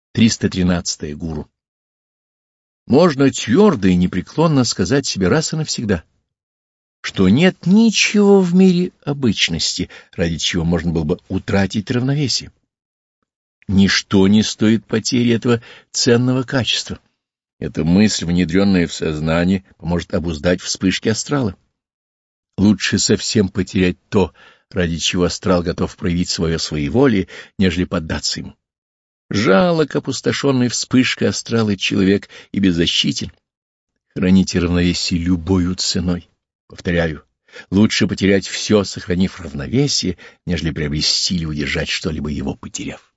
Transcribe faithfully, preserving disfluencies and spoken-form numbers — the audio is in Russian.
триста тринадцатое гуру. Можно твердо и непреклонно сказать себе раз и навсегда, что нет ничего в мире обычности, ради чего можно было бы утратить равновесие. Ничто не стоит потери этого ценного качества. Эта мысль, внедренная в сознание, поможет обуздать вспышки астрала. Лучше совсем потерять то, ради чего астрал готов проявить свое своеволие, нежели поддаться ему. Жалок опустошенный вспышкой астрала человек и беззащитен. Храните равновесие любою ценой. Повторяю, лучше потерять все, сохранив равновесие, нежели приобрести или удержать что-либо его потеряв.